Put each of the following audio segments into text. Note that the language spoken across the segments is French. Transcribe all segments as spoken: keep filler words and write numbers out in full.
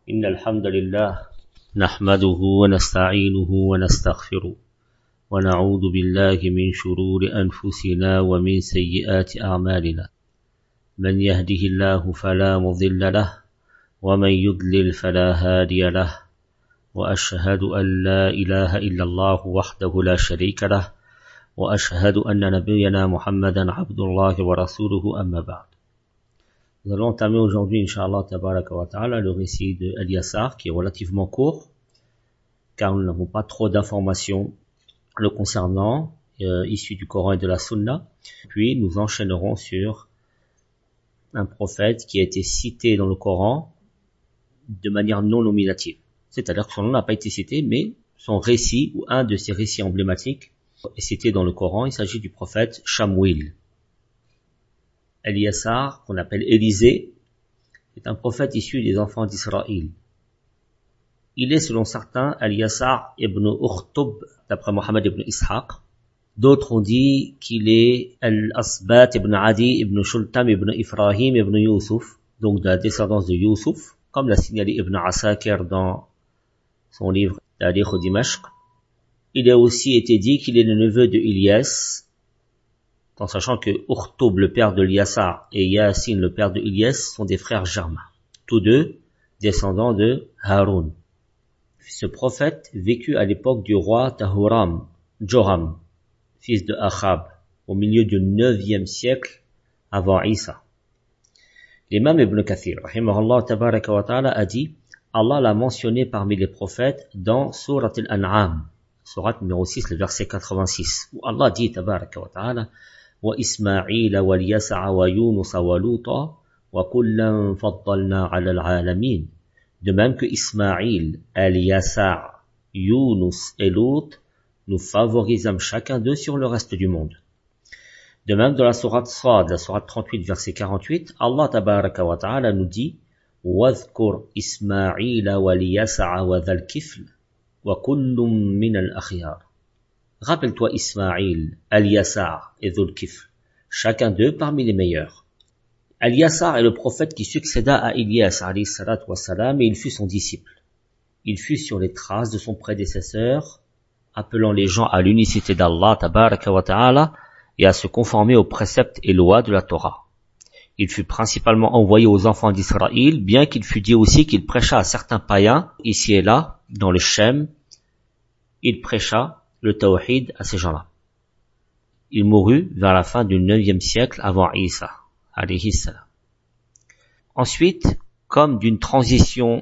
إن الحمد لله نحمده ونستعينه ونستغفره ونعوذ بالله من شرور أنفسنا ومن سيئات أعمالنا من يهده الله فلا مضل له ومن يضلل فلا هادي له وأشهد أن لا إله إلا الله وحده لا شريك له وأشهد أن نبينا محمدا عبد الله ورسوله أما بعد. Nous allons entamer aujourd'hui, Inch'Allah, tabaraka wa ta'ala, le récit de Al-Yasar, qui est relativement court, car nous n'avons pas trop d'informations le concernant, euh, issus du Coran et de la Sunna. Puis nous enchaînerons sur un prophète qui a été cité dans le Coran de manière non nominative. C'est-à-dire que son nom n'a pas été cité, mais son récit, ou un de ses récits emblématiques, est cité dans le Coran. Il s'agit du prophète Shamouil. Al-Yasar, qu'on appelle Élisée, est un prophète issu des enfants d'Israël. Il est, selon certains, Al-Yasar ibn Ukhtub, d'après Mohammed ibn Ishaq. D'autres ont dit qu'il est Al-Asbat ibn Adi ibn Shultam ibn Ibrahim ibn Yusuf, donc de la descendance de Yusuf, comme l'a signalé Ibn Asakir dans son livre Tarikh Dimashq. Il a aussi été dit qu'il est le neveu de Ilyas, en sachant que Ukhtub, le père de Yasar, et Yasin, le père de Ilyas, sont des frères germains, tous deux descendants de Haroun. Ce prophète vécut à l'époque du roi Tahuram, Joram, fils de Achab, au milieu du neuvième siècle avant Isa. L'imam Ibn Kathir, rahimahullah tabaraka wa ta'ala, a dit, Allah l'a mentionné parmi les prophètes dans Surat al-An'am, Surat numéro six, le verset quatre-vingt-six, où Allah dit tabaraka wa ta'ala, وإسماعيل واليسع ويونس ولوطا وكلا فضلنا على العالمين. De même que Ismaïl, Al-Yasa, Yunus et Lut, nous favorisons chacun d'eux sur le reste du monde. De même dans la sourate Sad, la sourate trente-huit, verset quarante-huit, Allah tabaraka wa ta'ala nous dit وَاذْكُرْ إِسْمَاعِيلَ وَالْيَسَعَ وَذَا الْكِفْلِ وَكُلٌّ مِّنَ الْأَخْيَارِ. Rappelle-toi Ismaïl, Al-Yasar et Dhul-Kifl, chacun d'eux parmi les meilleurs. Al-Yasar est le prophète qui succéda à Ilyas, alayhi salatu wassalam, et il fut son disciple. Il fut sur les traces de son prédécesseur, appelant les gens à l'unicité d'Allah, tabaraka wa ta'ala, et à se conformer aux préceptes et lois de la Torah. Il fut principalement envoyé aux enfants d'Israël, bien qu'il fût dit aussi qu'il prêcha à certains païens, ici et là, dans le Shem. Il prêcha le tawhid à ces gens-là. Il mourut vers la fin du neuvième siècle avant Isa, alayhi salam. Ensuite, comme d'une transition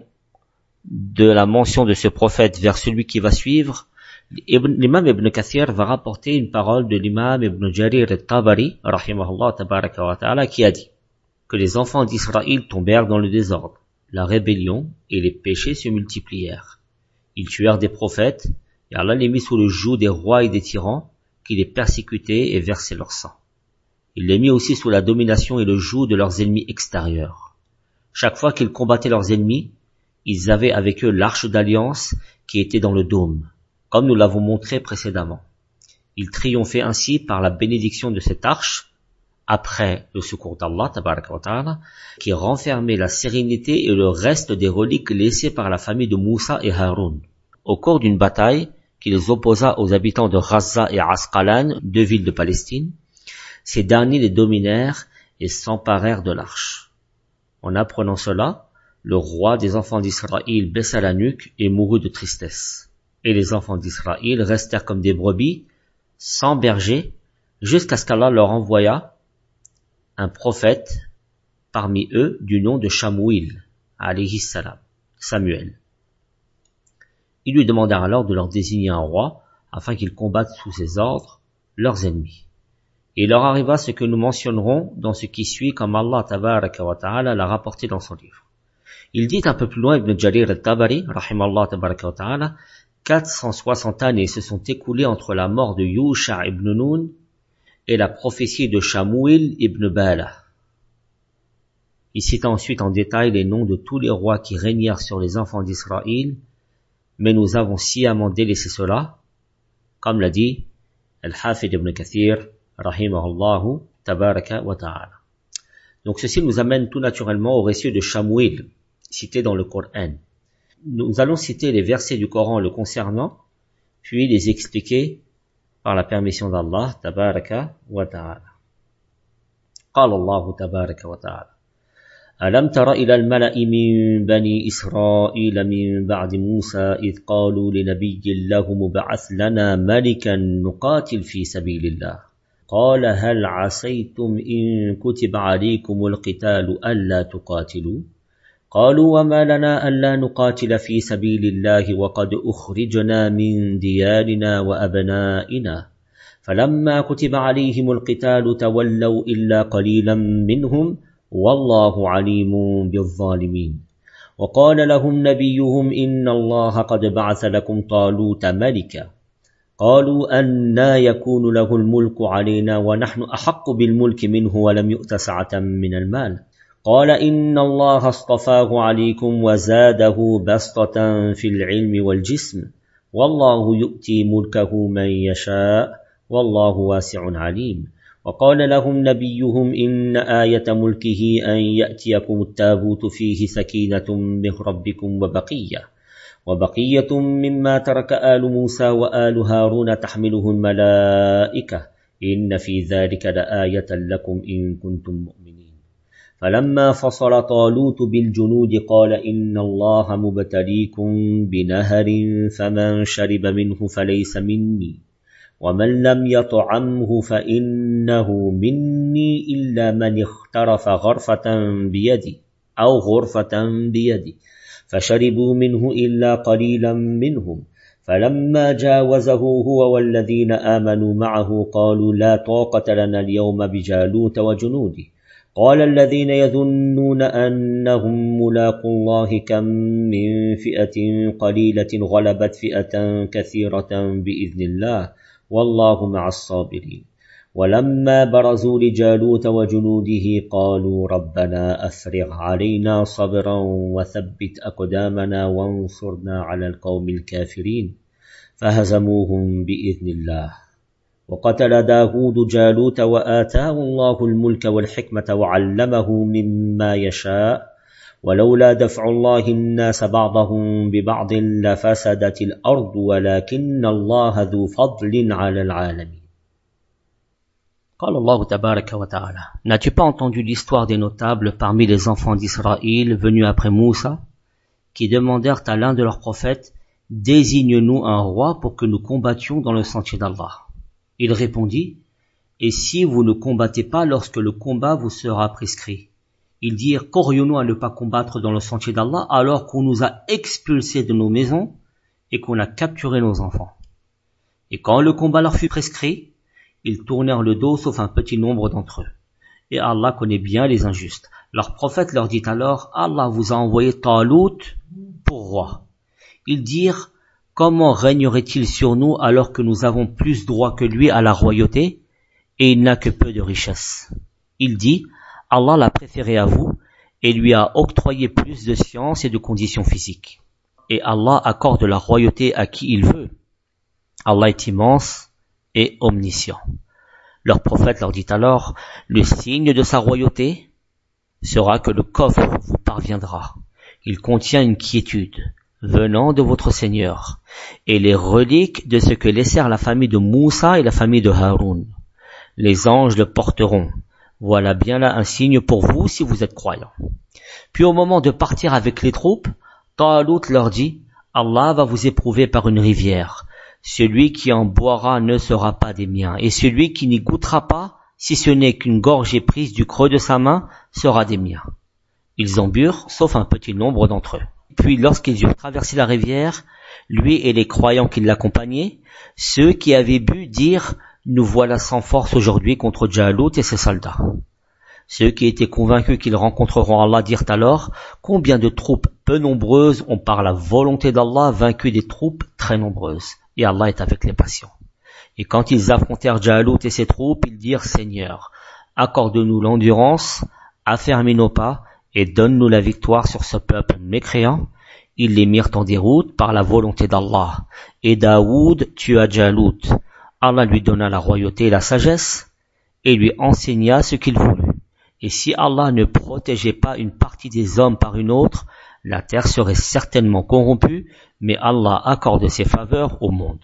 de la mention de ce prophète vers celui qui va suivre, l'imam Ibn Kathir va rapporter une parole de l'imam Ibn Jarir al-Tabari, rahimahullah tabaraka wa ta'ala, qui a dit que les enfants d'Israël tombèrent dans le désordre, la rébellion et les péchés se multiplièrent. Ils tuèrent des prophètes, et Allah les mit sous le joug des rois et des tyrans, qui les persécutaient et versaient leur sang. Il les mit aussi sous la domination et le joug de leurs ennemis extérieurs. Chaque fois qu'ils combattaient leurs ennemis, ils avaient avec eux l'arche d'alliance qui était dans le dôme, comme nous l'avons montré précédemment. Ils triomphaient ainsi par la bénédiction de cette arche, après le secours d'Allah, tabaraka wa ta'ala, qui renfermait la sérénité et le reste des reliques laissées par la famille de Moussa et Haroun. Au cours d'une bataille qui les opposa aux habitants de Gaza et Asqalan, deux villes de Palestine, ces derniers les dominèrent et s'emparèrent de l'arche. En apprenant cela, le roi des enfants d'Israël baissa la nuque et mourut de tristesse. Et les enfants d'Israël restèrent comme des brebis, sans berger, jusqu'à ce qu'Allah leur envoya un prophète parmi eux du nom de Shamouil, alayhi salam, Samuel. Ils lui demandèrent alors de leur désigner un roi, afin qu'ils combattent sous ses ordres leurs ennemis. Et il leur arriva ce que nous mentionnerons dans ce qui suit, comme Allah tabaraka wa ta'ala l'a rapporté dans son livre. Il dit un peu plus loin, Ibn Jarir al-Tabari, rahimallah tabaraka wa ta'ala, quatre cent soixante années se sont écoulées entre la mort de Yusha ibn Nun et la prophétie de Shamouil ibn Bala. Il cita ensuite en détail les noms de tous les rois qui régnèrent sur les enfants d'Israël, mais nous avons sciemment délaissé cela, comme l'a dit Al-Hafid ibn Kathir, rahimahullahu tabaraka wa ta'ala. Donc ceci nous amène tout naturellement au récit de Shamouil, cité dans le Coran. Nous allons citer les versets du Coran le concernant, puis les expliquer par la permission d'Allah, tabaraka wa ta'ala. قال الله تبارك وتعالى ألم تر إلى الملأ من بني إسرائيل من بعد موسى إذ قالوا لنبي له مبعث لنا ملكا نقاتل في سبيل الله قال هل عسيتم إن كتب عليكم القتال ألا تقاتلوا قالوا وما لنا ألا نقاتل في سبيل الله وقد أخرجنا من ديارنا وأبنائنا فلما كتب عليهم القتال تولوا إلا قليلا منهم والله عليم بالظالمين وقال لهم نبيهم إن الله قد بعث لكم طالوت ملكا قالوا أنى يكون له الملك علينا ونحن أحق بالملك منه ولم يؤت سعة من المال قال إن الله اصطفاه عليكم وزاده بسطة في العلم والجسم والله يؤتي ملكه من يشاء والله واسع عليم وقال لهم نبيهم إن آية ملكه أن يأتيكم التابوت فيه سكينة من ربكم وبقية وبقية مما ترك آل موسى وآل هارون تحمله الملائكة إن في ذلك لآية لكم إن كنتم مؤمنين فلما فصل طالوت بالجنود قال إن الله مبتليكم بنهر فمن شرب منه فليس مني ومن لم يطعمه فإنه مني إلا من اخترف غرفة بيدي أو غرفة بيدي فشربوا منه إلا قليلا منهم فلما جاوزه هو والذين آمنوا معه قالوا لا طاقة لنا اليوم بجالوت وجنوده قال الذين يظنون أنهم ملاقو الله كم من فئة قليلة غلبت فئة كثيرة بإذن الله والله مع الصابرين ولما برزوا لجالوت وجنوده قالوا ربنا أفرغ علينا صبرا وثبت أقدامنا وانصرنا على القوم الكافرين فهزموهم بإذن الله وقتل داود جالوت وآتاه الله الملك والحكمة وعلمه مما يشاء ولولا دفع الله الناس بعضهم ببعض لفسدت الأرض ولكن الله ذو فضل على العالمين. قال الله تبارك وتعالى N'as-tu pas entendu l'histoire des notables parmi les enfants d'Israël venus après Moussa, qui demandèrent à l'un de leurs prophètes « Désigne-nous un roi pour que nous combattions dans le sentier d'Allah » Il répondit « Et si vous ne combattez pas lorsque le combat vous sera prescrit ?» Ils dirent, qu'aurions-nous à ne pas combattre dans le sentier d'Allah alors qu'on nous a expulsés de nos maisons et qu'on a capturé nos enfants. Et quand le combat leur fut prescrit, ils tournèrent le dos sauf un petit nombre d'entre eux. Et Allah connaît bien les injustes. Leur prophète leur dit alors, Allah vous a envoyé Talut pour roi. Ils dirent, comment régnerait-il sur nous alors que nous avons plus droit que lui à la royauté et il n'a que peu de richesse. Il dit, Allah l'a préféré à vous et lui a octroyé plus de science et de conditions physiques. Et Allah accorde la royauté à qui il veut. Allah est immense et omniscient. Leur prophète leur dit alors, le signe de sa royauté sera que le coffre vous parviendra. Il contient une quiétude venant de votre Seigneur et les reliques de ce que laissèrent la famille de Moussa et la famille de Haroun. Les anges le porteront. Voilà bien là un signe pour vous si vous êtes croyants. Puis au moment de partir avec les troupes, Talut leur dit, Allah va vous éprouver par une rivière. Celui qui en boira ne sera pas des miens, et celui qui n'y goûtera pas, si ce n'est qu'une gorgée prise du creux de sa main, sera des miens. Ils en burent, sauf un petit nombre d'entre eux. Puis lorsqu'ils eurent traversé la rivière, lui et les croyants qui l'accompagnaient, ceux qui avaient bu dirent, nous voilà sans force aujourd'hui contre Jalut et ses soldats. Ceux qui étaient convaincus qu'ils rencontreront Allah dirent alors, combien de troupes peu nombreuses ont par la volonté d'Allah vaincu des troupes très nombreuses. Et Allah est avec les patients. Et quand ils affrontèrent Jalut et ses troupes, ils dirent, Seigneur, accorde-nous l'endurance, affermis nos pas, et donne-nous la victoire sur ce peuple mécréant. Ils les mirent en déroute par la volonté d'Allah. Et Daoud tua Jalut. Allah lui donna la royauté et la sagesse, et lui enseigna ce qu'il voulut. Et si Allah ne protégeait pas une partie des hommes par une autre, la terre serait certainement corrompue, mais Allah accorde ses faveurs au monde.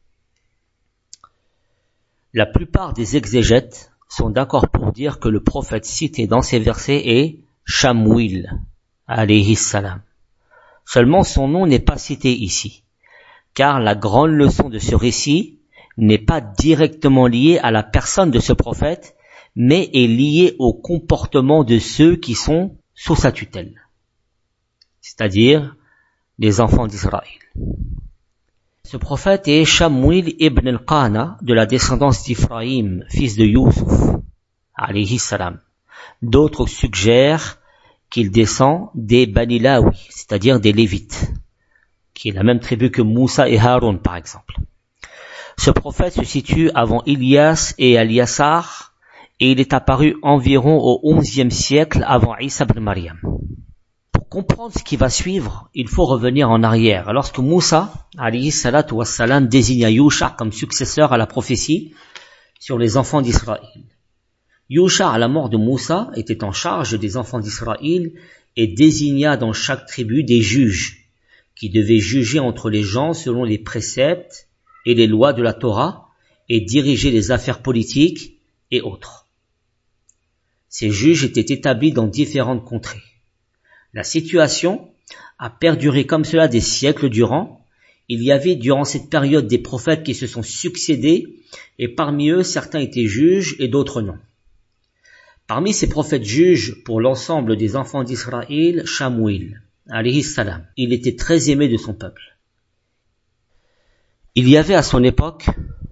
La plupart des exégètes sont d'accord pour dire que le prophète cité dans ces versets est Shamwil, alayhi salam. Seulement son nom n'est pas cité ici, car la grande leçon de ce récit n'est pas directement liée à la personne de ce prophète, mais est liée au comportement de ceux qui sont sous sa tutelle, c'est-à-dire les enfants d'Israël. Ce prophète est Shamwil ibn al-Qana, de la descendance d'Ibrahim, fils de Youssouf, alayhi salam. D'autres suggèrent qu'il descend des Bani Lawi, c'est-à-dire des Lévites, qui est la même tribu que Moussa et Haroun, par exemple. Ce prophète se situe avant Ilyas et Eliasar, et il est apparu environ au onzième siècle avant Isa ibn Maryam. Pour comprendre ce qui va suivre, il faut revenir en arrière. Lorsque Moussa, alayhi salatu wassalam, désigna Yusha comme successeur à la prophétie sur les enfants d'Israël. Yusha, à la mort de Moussa, était en charge des enfants d'Israël et désigna dans chaque tribu des juges qui devaient juger entre les gens selon les préceptes et les lois de la Torah et diriger les affaires politiques et autres. Ces juges étaient établis dans différentes contrées. La situation a perduré comme cela des siècles durant. Il y avait durant cette période des prophètes qui se sont succédés et parmi eux certains étaient juges et d'autres non. Parmi ces prophètes juges pour l'ensemble des enfants d'Israël, Shamwil, alayhi salam, il était très aimé de son peuple. Il y avait à son époque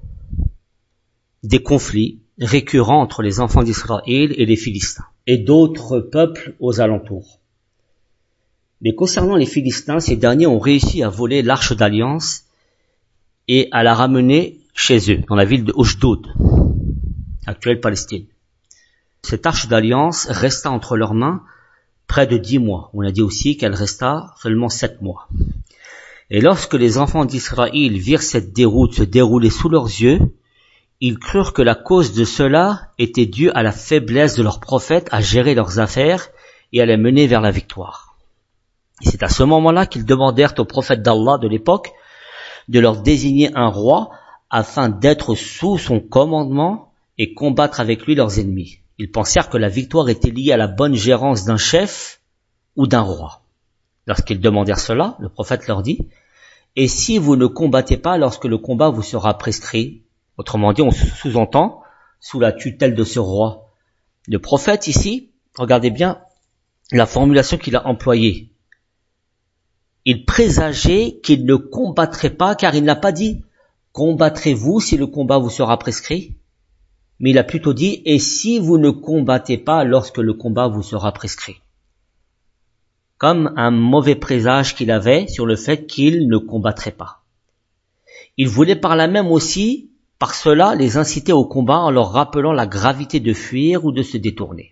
des conflits récurrents entre les enfants d'Israël et les Philistins et d'autres peuples aux alentours. Mais concernant les Philistins, ces derniers ont réussi à voler l'arche d'alliance et à la ramener chez eux, dans la ville de Oujdoud, actuelle Palestine. Cette arche d'alliance resta entre leurs mains près de dix mois. On a dit aussi qu'elle resta seulement sept mois. Et lorsque les enfants d'Israël virent cette déroute se dérouler sous leurs yeux, ils crurent que la cause de cela était due à la faiblesse de leurs prophètes à gérer leurs affaires et à les mener vers la victoire. Et c'est à ce moment-là qu'ils demandèrent aux prophètes d'Allah de l'époque de leur désigner un roi afin d'être sous son commandement et combattre avec lui leurs ennemis. Ils pensèrent que la victoire était liée à la bonne gérance d'un chef ou d'un roi. Lorsqu'ils demandèrent cela, le prophète leur dit « Et si vous ne combattez pas lorsque le combat vous sera prescrit ?» Autrement dit, on sous-entend sous la tutelle de ce roi. Le prophète ici, regardez bien la formulation qu'il a employée. Il présageait qu'il ne combattrait pas, car il n'a pas dit « Combattrez-vous si le combat vous sera prescrit ?» Mais il a plutôt dit « Et si vous ne combattez pas lorsque le combat vous sera prescrit ?» Comme un mauvais présage qu'il avait sur le fait qu'il ne combattrait pas. Il voulait par là même aussi, par cela, les inciter au combat en leur rappelant la gravité de fuir ou de se détourner.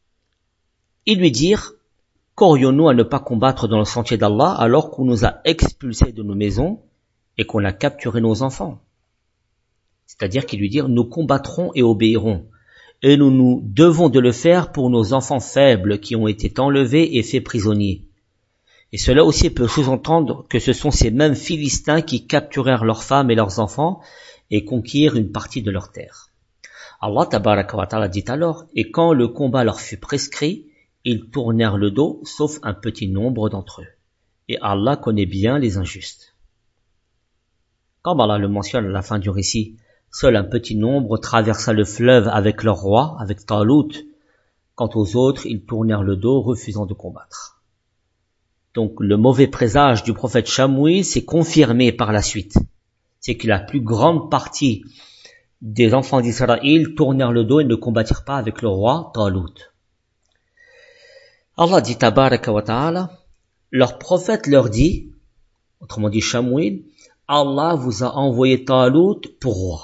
Ils lui dirent « Qu'aurions-nous à ne pas combattre dans le sentier d'Allah alors qu'on nous a expulsés de nos maisons et qu'on a capturé nos enfants ?» C'est-à-dire qu'ils lui dirent « Nous combattrons et obéirons, et nous nous devons de le faire pour nos enfants faibles qui ont été enlevés et faits prisonniers. » Et cela aussi peut sous-entendre que ce sont ces mêmes Philistins qui capturèrent leurs femmes et leurs enfants et conquirent une partie de leurs terres. Allah tabaraka wa ta'ala dit alors « Et quand le combat leur fut prescrit, ils tournèrent le dos, sauf un petit nombre d'entre eux. Et Allah connaît bien les injustes. » Comme Allah le mentionne à la fin du récit, seul un petit nombre traversa le fleuve avec leur roi, avec Talut. Quant aux autres, ils tournèrent le dos, refusant de combattre. Donc le mauvais présage du prophète Shamwil s'est confirmé par la suite. C'est que la plus grande partie des enfants d'Israël tournèrent le dos et ne combattirent pas avec le roi Talut. Allah dit tabaraka wa ta'ala, leur prophète leur dit, autrement dit Shamwil, Allah vous a envoyé Talut pour roi.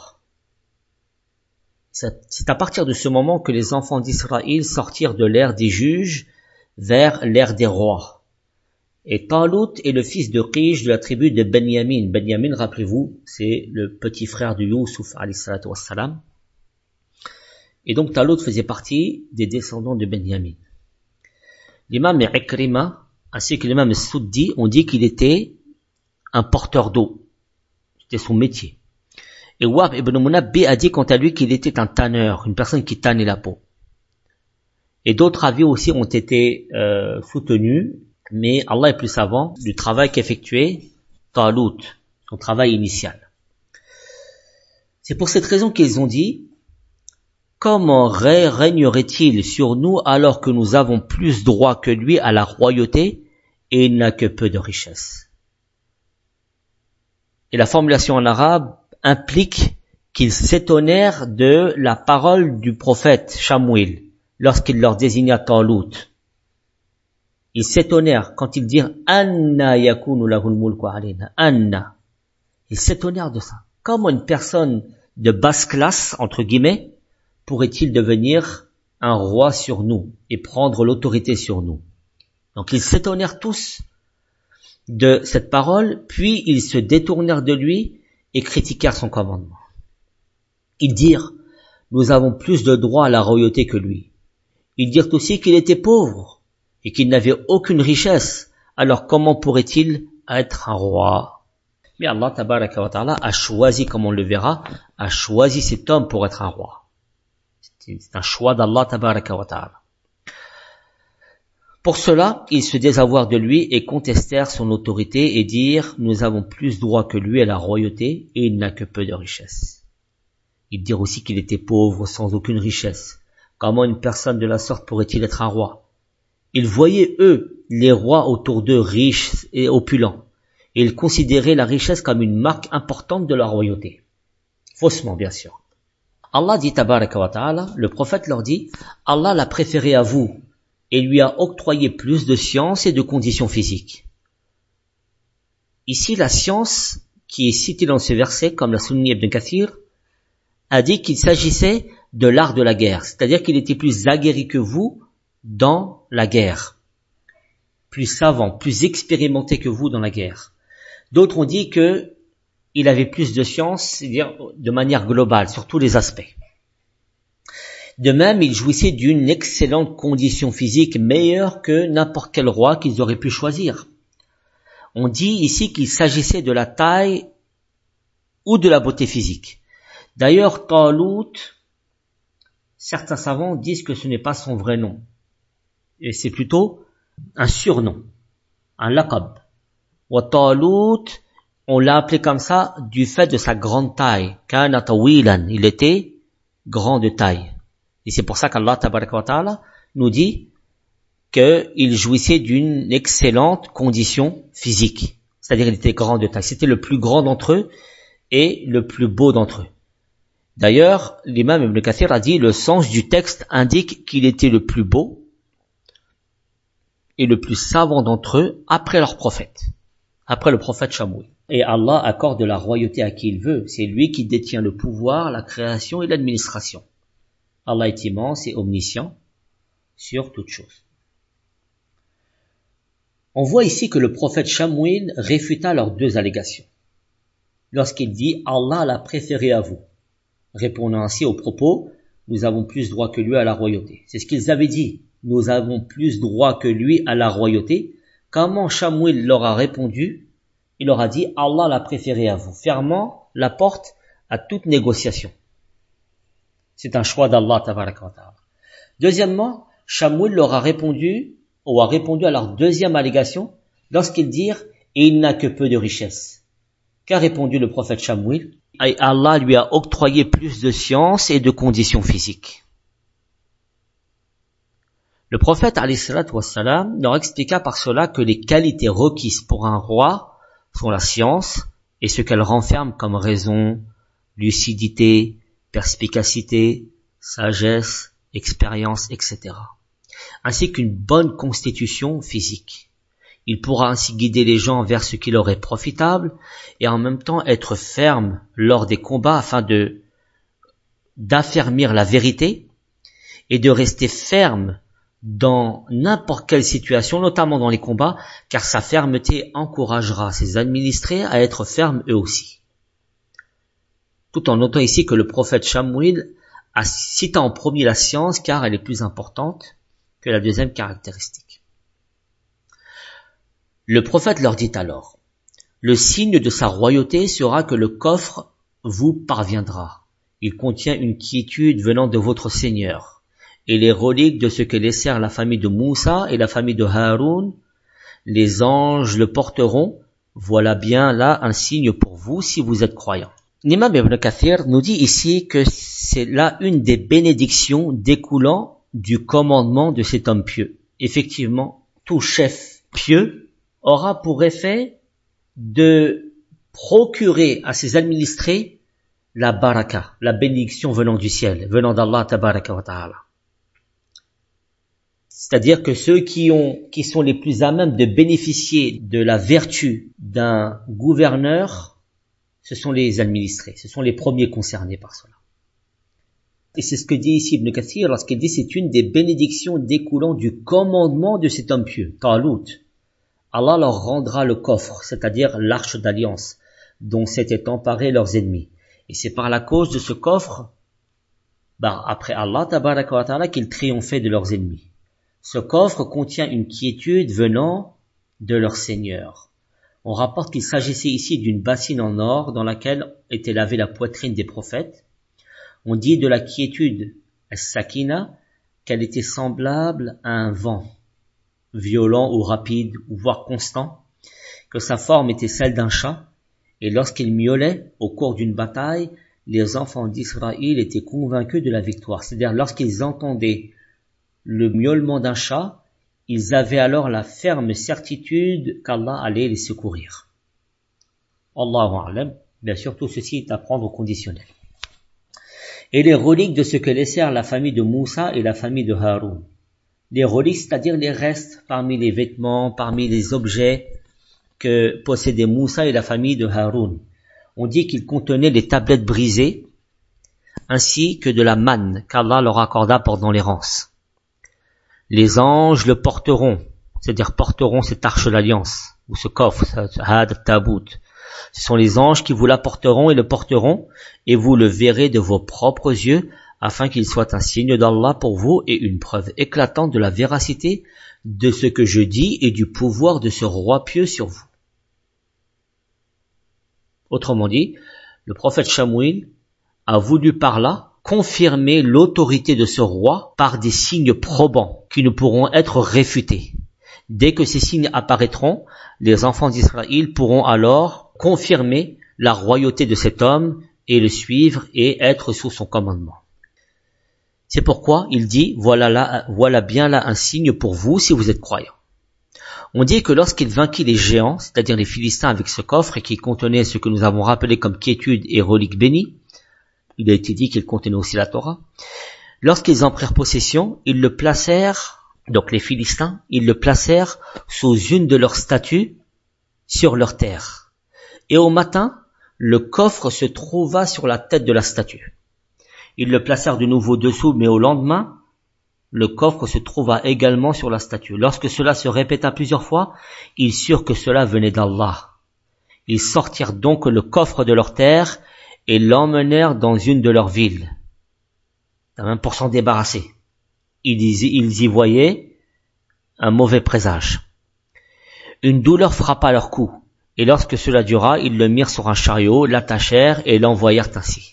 C'est à partir de ce moment que les enfants d'Israël sortirent de l'ère des juges vers l'ère des rois. Et Talut est le fils de Qish de la tribu de Benyamin. Benyamin, rappelez-vous, c'est le petit frère de Youssouf, alayhi salatu wassalam. Et donc Talut faisait partie des descendants de Benyamin. L'imam Ikrima ainsi que l'imam Souddi, on dit qu'il était un porteur d'eau. C'était son métier. Et Wahb ibn Munabbi a dit quant à lui qu'il était un tanneur, une personne qui tannait la peau. Et d'autres avis aussi ont été euh, soutenus, mais Allah est plus savant du travail qu'effectuait Talut, son travail initial. C'est pour cette raison qu'ils ont dit: comment régnerait-il sur nous alors que nous avons plus droit que lui à la royauté et il n'a que peu de richesse? Et la formulation en arabe implique qu'ils s'étonnèrent de la parole du prophète Shamouil lorsqu'il leur désigna Talut. Ils s'étonnèrent quand ils dirent Anna yakunu lahul mulku alayna. Anna. Ils s'étonnèrent de ça. Comment une personne de basse classe, entre guillemets, pourrait-il devenir un roi sur nous et prendre l'autorité sur nous? Donc ils s'étonnèrent tous de cette parole, puis ils se détournèrent de lui et critiquèrent son commandement. Ils dirent, nous avons plus de droit à la royauté que lui. Ils dirent aussi qu'il était pauvre et qu'il n'avait aucune richesse. Alors comment pourrait-il être un roi? Mais Allah tabaraka wa ta'ala a choisi, comme on le verra, a choisi cet homme pour être un roi. C'est un choix d'Allah tabaraka wa ta'ala. Pour cela, ils se désavouèrent de lui et contestèrent son autorité et dirent, nous avons plus droit que lui à la royauté et il n'a que peu de richesse. Ils dirent aussi qu'il était pauvre, sans aucune richesse. Comment une personne de la sorte pourrait-il être un roi? Ils voyaient, eux, les rois autour d'eux riches et opulents, et ils considéraient la richesse comme une marque importante de la royauté. Faussement, bien sûr. Allah dit, tabaraka wa ta'ala, le prophète leur dit, Allah l'a préféré à vous, et lui a octroyé plus de science et de conditions physiques. Ici, la science, qui est citée dans ce verset, comme l'a souligné Ibn Kathir, a dit qu'il s'agissait de l'art de la guerre, c'est-à-dire qu'il était plus aguerri que vous dans la guerre, plus savant, plus expérimenté que vous dans la guerre. D'autres ont dit que il avait plus de science, c'est-à-dire de manière globale, sur tous les aspects. De même, il jouissait d'une excellente condition physique, meilleure que n'importe quel roi qu'ils auraient pu choisir. On dit ici qu'il s'agissait de la taille ou de la beauté physique. D'ailleurs, Talut, certains savants disent que ce n'est pas son vrai nom. Et c'est plutôt un surnom, un laqab. Wa Talut, on l'a appelé comme ça du fait de sa grande taille. Kana tawilan, il était grand de taille. Et c'est pour ça qu'Allah tabaraka wa ta'ala nous dit qu'il jouissait d'une excellente condition physique. C'est-à-dire il était grand de taille. C'était le plus grand d'entre eux et le plus beau d'entre eux. D'ailleurs, l'imam Ibn Kathir a dit le sens du texte indique qu'il était le plus beau et le plus savant d'entre eux après leur prophète, après le prophète Shamouil. Et Allah accorde la royauté à qui il veut. C'est lui qui détient le pouvoir, la création et l'administration. Allah est immense et omniscient sur toutes choses. On voit ici que le prophète Shamouil réfuta leurs deux allégations. Lorsqu'il dit « Allah l'a préféré à vous », répondant ainsi au propos « Nous avons plus droit que lui à la royauté ». C'est ce qu'ils avaient dit « Nous avons plus droit que lui à la royauté ». Comment Shamouil leur a répondu? Il leur a dit « Allah l'a préféré à vous », fermant la porte à toute négociation. C'est un choix d'Allah tabaraka wa ta'ala. Deuxièmement, Shamouil leur a répondu, ou a répondu à leur deuxième allégation, lorsqu'ils dirent « Et il n'a que peu de richesse ». Qu'a répondu le prophète Shamouil? Et Allah lui a octroyé plus de science et de conditions physiques. Le prophète alayhi salatu wassalam leur expliqua par cela que les qualités requises pour un roi sont la science et ce qu'elle renferme comme raison, lucidité, perspicacité, sagesse, expérience, et cetera. Ainsi qu'une bonne constitution physique. Il pourra ainsi guider les gens vers ce qui leur est profitable et en même temps être ferme lors des combats afin de d'affermir la vérité et de rester ferme dans n'importe quelle situation, notamment dans les combats, car sa fermeté encouragera ses administrés à être fermes eux aussi. Tout en notant ici que le prophète Shamouil a cité en premier la science car elle est plus importante que la deuxième caractéristique. Le prophète leur dit alors, le signe de sa royauté sera que le coffre vous parviendra. Il contient une quiétude venant de votre Seigneur et les reliques de ce que laissèrent la famille de Moussa et la famille de Haroun. Les anges le porteront. Voilà bien là un signe pour vous si vous êtes croyants. L'imam Ibn Kathir nous dit ici que c'est là une des bénédictions découlant du commandement de cet homme pieux. Effectivement, tout chef pieux aura pour effet de procurer à ses administrés la baraka, la bénédiction venant du ciel, venant d'Allah tabaraka wa ta'ala. C'est-à-dire que ceux qui ont, qui sont les plus à même de bénéficier de la vertu d'un gouverneur, ce sont les administrés, ce sont les premiers concernés par cela. Et c'est ce que dit ici Ibn Kathir lorsqu'il dit c'est une des bénédictions découlant du commandement de cet homme pieux, Talut. Allah leur rendra le coffre, c'est-à-dire l'arche d'alliance, dont s'étaient emparés leurs ennemis. Et c'est par la cause de ce coffre, bah, après Allah tabaraka wa ta'ala, qu'ils triomphaient de leurs ennemis. Ce coffre contient une quiétude venant de leur Seigneur. On rapporte qu'il s'agissait ici d'une bassine en or dans laquelle était lavée la poitrine des prophètes. On dit de la quiétude, as-sakina, qu'elle était semblable à un vent, violent ou rapide, ou voire constant, que sa forme était celle d'un chat, et lorsqu'il miaulait au cours d'une bataille, les enfants d'Israël étaient convaincus de la victoire. C'est-à-dire lorsqu'ils entendaient le miaulement d'un chat, ils avaient alors la ferme certitude qu'Allah allait les secourir. Allahu a'lam. Bien sûr, tout ceci est à prendre au conditionnel. Et les reliques de ce que laissèrent la famille de Moussa et la famille de Haroun. Les reliques, c'est-à-dire les restes parmi les vêtements, parmi les objets que possédaient Moussa et la famille de Haroun. On dit qu'ils contenaient les tablettes brisées, ainsi que de la manne qu'Allah leur accorda pendant l'errance. Les anges le porteront, c'est-à-dire porteront cette arche d'alliance, ou ce coffre, ce had tabout. Ce sont les anges qui vous l'apporteront et le porteront, et vous le verrez de vos propres yeux, afin qu'il soit un signe d'Allah pour vous et une preuve éclatante de la véracité de ce que je dis et du pouvoir de ce roi pieux sur vous. Autrement dit, le prophète Shamouil a voulu par là confirmer l'autorité de ce roi par des signes probants qui ne pourront être réfutés. Dès que ces signes apparaîtront, les enfants d'Israël pourront alors confirmer la royauté de cet homme et le suivre et être sous son commandement. C'est pourquoi il dit, voilà là, voilà bien là un signe pour vous si vous êtes croyants. On dit que lorsqu'il vainquit les géants, c'est-à-dire les Philistins avec ce coffre et qui contenait ce que nous avons rappelé comme quiétude et reliques bénies, il a été dit qu'il contenait aussi la Torah. Lorsqu'ils en prirent possession, ils le placèrent, donc les Philistins, ils le placèrent sous une de leurs statues sur leur terre. Et au matin, le coffre se trouva sur la tête de la statue. Ils le placèrent de nouveau dessous, mais au lendemain, le coffre se trouva également sur la statue. Lorsque cela se répéta plusieurs fois, ils surent que cela venait d'Allah. Ils sortirent donc le coffre de leur terre et l'emmenèrent dans une de leurs villes, même pour s'en débarrasser. Ils y, ils y voyaient un mauvais présage. Une douleur frappa leur cou, et lorsque cela dura, ils le mirent sur un chariot, l'attachèrent et l'envoyèrent ainsi.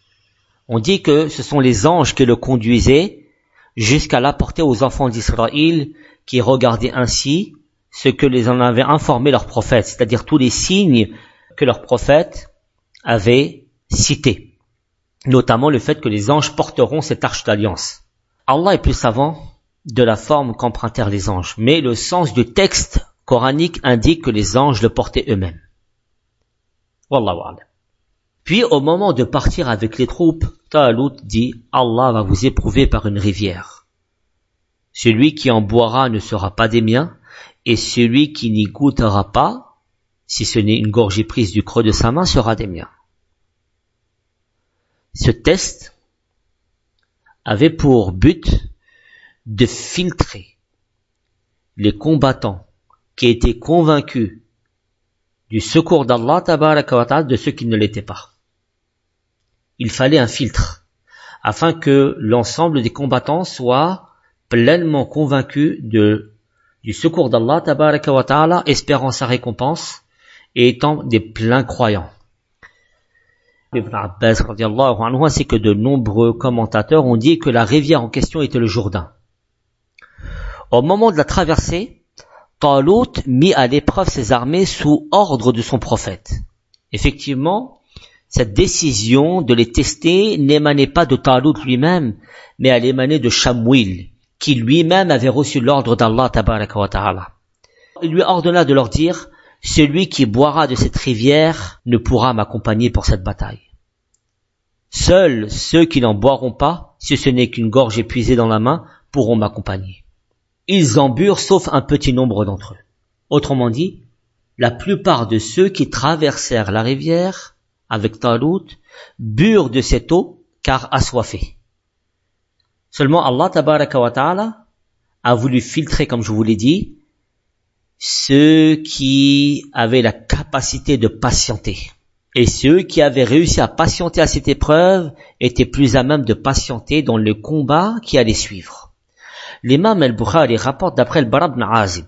On dit que ce sont les anges qui le conduisaient jusqu'à l'apporter aux enfants d'Israël qui regardaient ainsi ce que les en avaient informé leurs prophètes, c'est-à-dire tous les signes que leurs prophètes avaient cités, notamment le fait que les anges porteront cette arche d'alliance. Allah est plus savant de la forme qu'empruntèrent les anges, mais le sens du texte coranique indique que les anges le portaient eux-mêmes. Wallahu a'lam. Puis au moment de partir avec les troupes, Talut dit « Allah va vous éprouver par une rivière. Celui qui en boira ne sera pas des miens, et celui qui n'y goûtera pas, si ce n'est une gorgée prise du creux de sa main, sera des miens. » Ce test avait pour but de filtrer les combattants qui étaient convaincus du secours d'Allah tabaraka wa ta'ala de ceux qui ne l'étaient pas. Il fallait un filtre afin que l'ensemble des combattants soient pleinement convaincus de du secours d'Allah tabaraka wa ta'ala, espérant sa récompense et étant des pleins croyants. Ibn Abbas radiallahu anhu ainsi que de nombreux commentateurs ont dit que la rivière en question était le Jourdain. Au moment de la traversée, Talut mit à l'épreuve ses armées sous ordre de son prophète. Effectivement, cette décision de les tester n'émanait pas de Talut lui-même, mais elle émanait de Shamwil, qui lui-même avait reçu l'ordre d'Allah tabaraka wa ta'ala. Il lui ordonna de leur dire: celui qui boira de cette rivière ne pourra m'accompagner pour cette bataille. Seuls ceux qui n'en boiront pas, si ce n'est qu'une gorge épuisée dans la main, pourront m'accompagner. Ils en burent sauf un petit nombre d'entre eux. Autrement dit, la plupart de ceux qui traversèrent la rivière avec Talut burent de cette eau car assoiffés. Seulement Allah tabaraka wa ta'ala a voulu filtrer, comme je vous l'ai dit, ceux qui avaient la capacité de patienter. Et ceux qui avaient réussi à patienter à cette épreuve étaient plus à même de patienter dans le combat qui allait suivre. L'imam al-Bukhari rapporte d'après le Bara ibn Azib,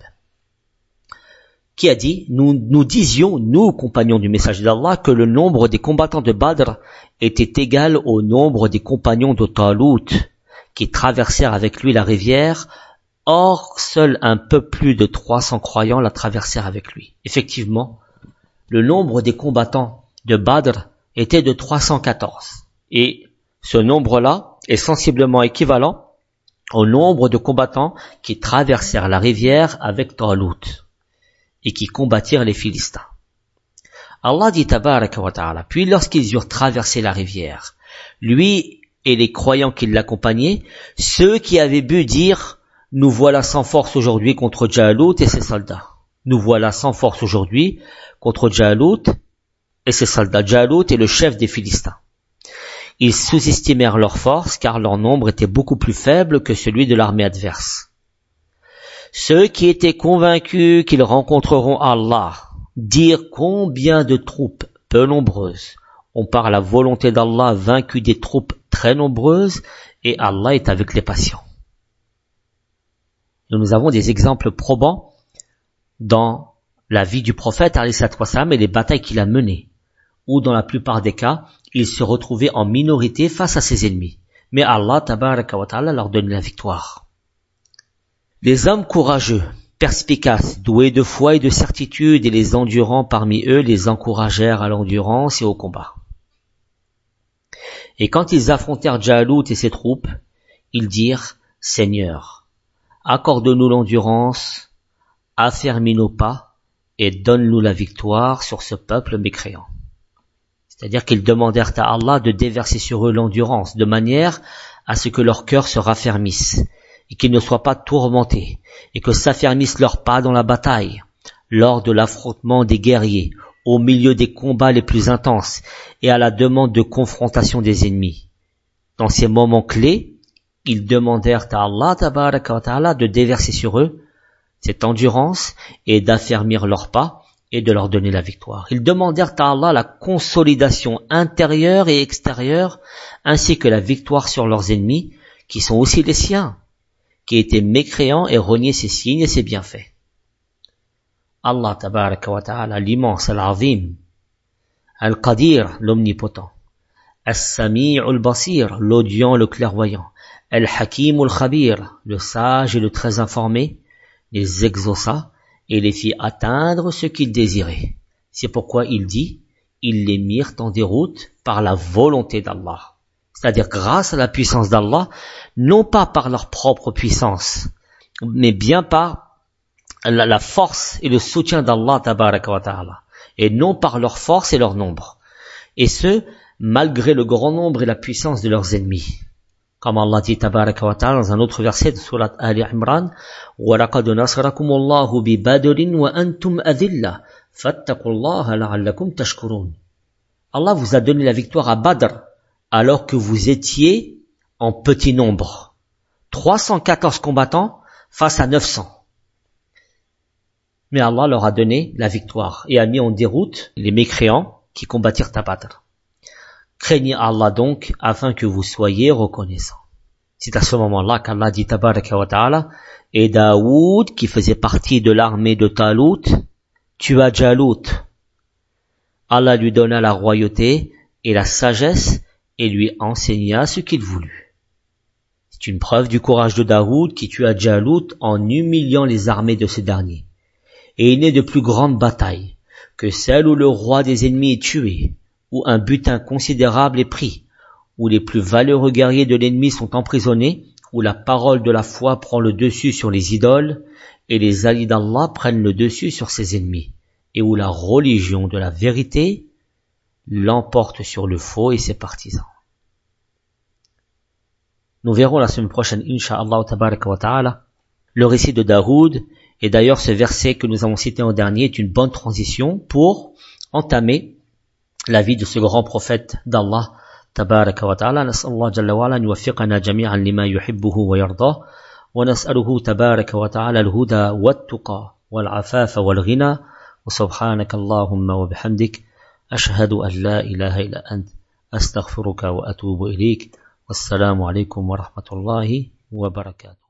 qui a dit: nous, nous disions, nous, compagnons du messager d'Allah, que le nombre des combattants de Badr était égal au nombre des compagnons de Talut, qui traversèrent avec lui la rivière. Or, seul un peu plus de trois cents croyants la traversèrent avec lui. Effectivement, le nombre des combattants de Badr était de trois cent quatorze. Et ce nombre-là est sensiblement équivalent au nombre de combattants qui traversèrent la rivière avec Talut et qui combattirent les Philistins. Allah dit tabaraka wa ta'ala: puis lorsqu'ils eurent traversé la rivière, lui et les croyants qui l'accompagnaient, ceux qui avaient bu dirent: nous voilà sans force aujourd'hui contre Jalut et ses soldats. Nous voilà sans force aujourd'hui contre Jalut et ses soldats. Jalut est le chef des Philistins. Ils sous-estimèrent leur force car leur nombre était beaucoup plus faible que celui de l'armée adverse. Ceux qui étaient convaincus qu'ils rencontreront Allah dirent: combien de troupes peu nombreuses ont par la volonté d'Allah vaincu des troupes très nombreuses, et Allah est avec les patients. Nous avons des exemples probants dans la vie du prophète alayhi salatu wassalam et les batailles qu'il a menées, où dans la plupart des cas, il se retrouvait en minorité face à ses ennemis. Mais Allah tabaraka wa ta'ala leur donnait la victoire. Les hommes courageux, perspicaces, doués de foi et de certitude, et les endurants parmi eux les encouragèrent à l'endurance et au combat. Et quand ils affrontèrent Jalut et ses troupes, ils dirent: Seigneur, accorde-nous l'endurance, affermis nos pas et donne-nous la victoire sur ce peuple mécréant. C'est-à-dire qu'ils demandèrent à Allah de déverser sur eux l'endurance, de manière à ce que leur cœur se raffermisse, et qu'ils ne soient pas tourmentés, et que s'affermissent leurs pas dans la bataille, lors de l'affrontement des guerriers, au milieu des combats les plus intenses, et à la demande de confrontation des ennemis. Dans ces moments clés, ils demandèrent à Allah tabaraka wa ta'ala de déverser sur eux cette endurance et d'affermir leurs pas et de leur donner la victoire. Ils demandèrent à Allah la consolidation intérieure et extérieure ainsi que la victoire sur leurs ennemis qui sont aussi les siens, qui étaient mécréants et reniaient ses signes et ses bienfaits. Allah tabaraka wa ta'ala, l'immense, al-azim, al-qadir, l'omnipotent, al-sami' al-basir, l'audient, le clairvoyant, al-hakim al-khabir, le sage et le très informé, les exauça et les fit atteindre ce qu'ils désiraient. C'est pourquoi il dit: ils les mirent en déroute par la volonté d'Allah. C'est-à-dire grâce à la puissance d'Allah, non pas par leur propre puissance, mais bien par la, la force et le soutien d'Allah tabaraka wa ta'ala, et non par leur force et leur nombre. Et ce, malgré le grand nombre et la puissance de leurs ennemis. Comme Allah dit tabaraka wa ta'ala dans un autre verset de surat Ali Imran: وَلَقَدْ نَصَرَكُمُ اللَّهُ بِبَدْرٍ وَأَنْتُمْ أَذِلَّةٌ فَاتَّقُوا اللَّهَ لَعَلَّكُمْ تَشْكُرُونَ. Allah vous a donné la victoire à Badr alors que vous étiez en petit nombre. trois cent quatorze combattants face à neuf cents. Mais Allah leur a donné la victoire et a mis en déroute les mécréants qui combattirent à Badr. Craignez Allah donc afin que vous soyez reconnaissants. C'est à ce moment-là qu'Allah dit tabaraka wa ta'ala: Et Daoud, qui faisait partie de l'armée de Talout, tua Jalout. Allah lui donna la royauté et la sagesse et lui enseigna ce qu'il voulut. C'est une preuve du courage de Daoud qui tua Jalout en humiliant les armées de ce dernier. Et il n'est de plus grande bataille que celle où le roi des ennemis est tué, où un butin considérable est pris, où les plus valeureux guerriers de l'ennemi sont emprisonnés, où la parole de la foi prend le dessus sur les idoles, et les alliés d'Allah prennent le dessus sur ses ennemis, et où la religion de la vérité l'emporte sur le faux et ses partisans. Nous verrons la semaine prochaine, Inch'Allah tabaraka wa ta'ala, le récit de Daoud, et d'ailleurs ce verset que nous avons cité en dernier est une bonne transition pour entamer la vie de ce grand prophète d'Allah tabaraka wa ta'ala. Nas'allah jalla wa ala an yuwaffiqana jami'an lima yuhibbuhu wa yardah, wa nas'aluhu tabaraka wa ta'ala al-huda wat-tuqa wal-afafa wal-ghina, wa subhanaka Allahumma wa bihamdik ashhadu an la ilaha illa ant astaghfiruka wa atubu ilayk. Wassalamu alaykum wa rahmatullahi wa barakatuh.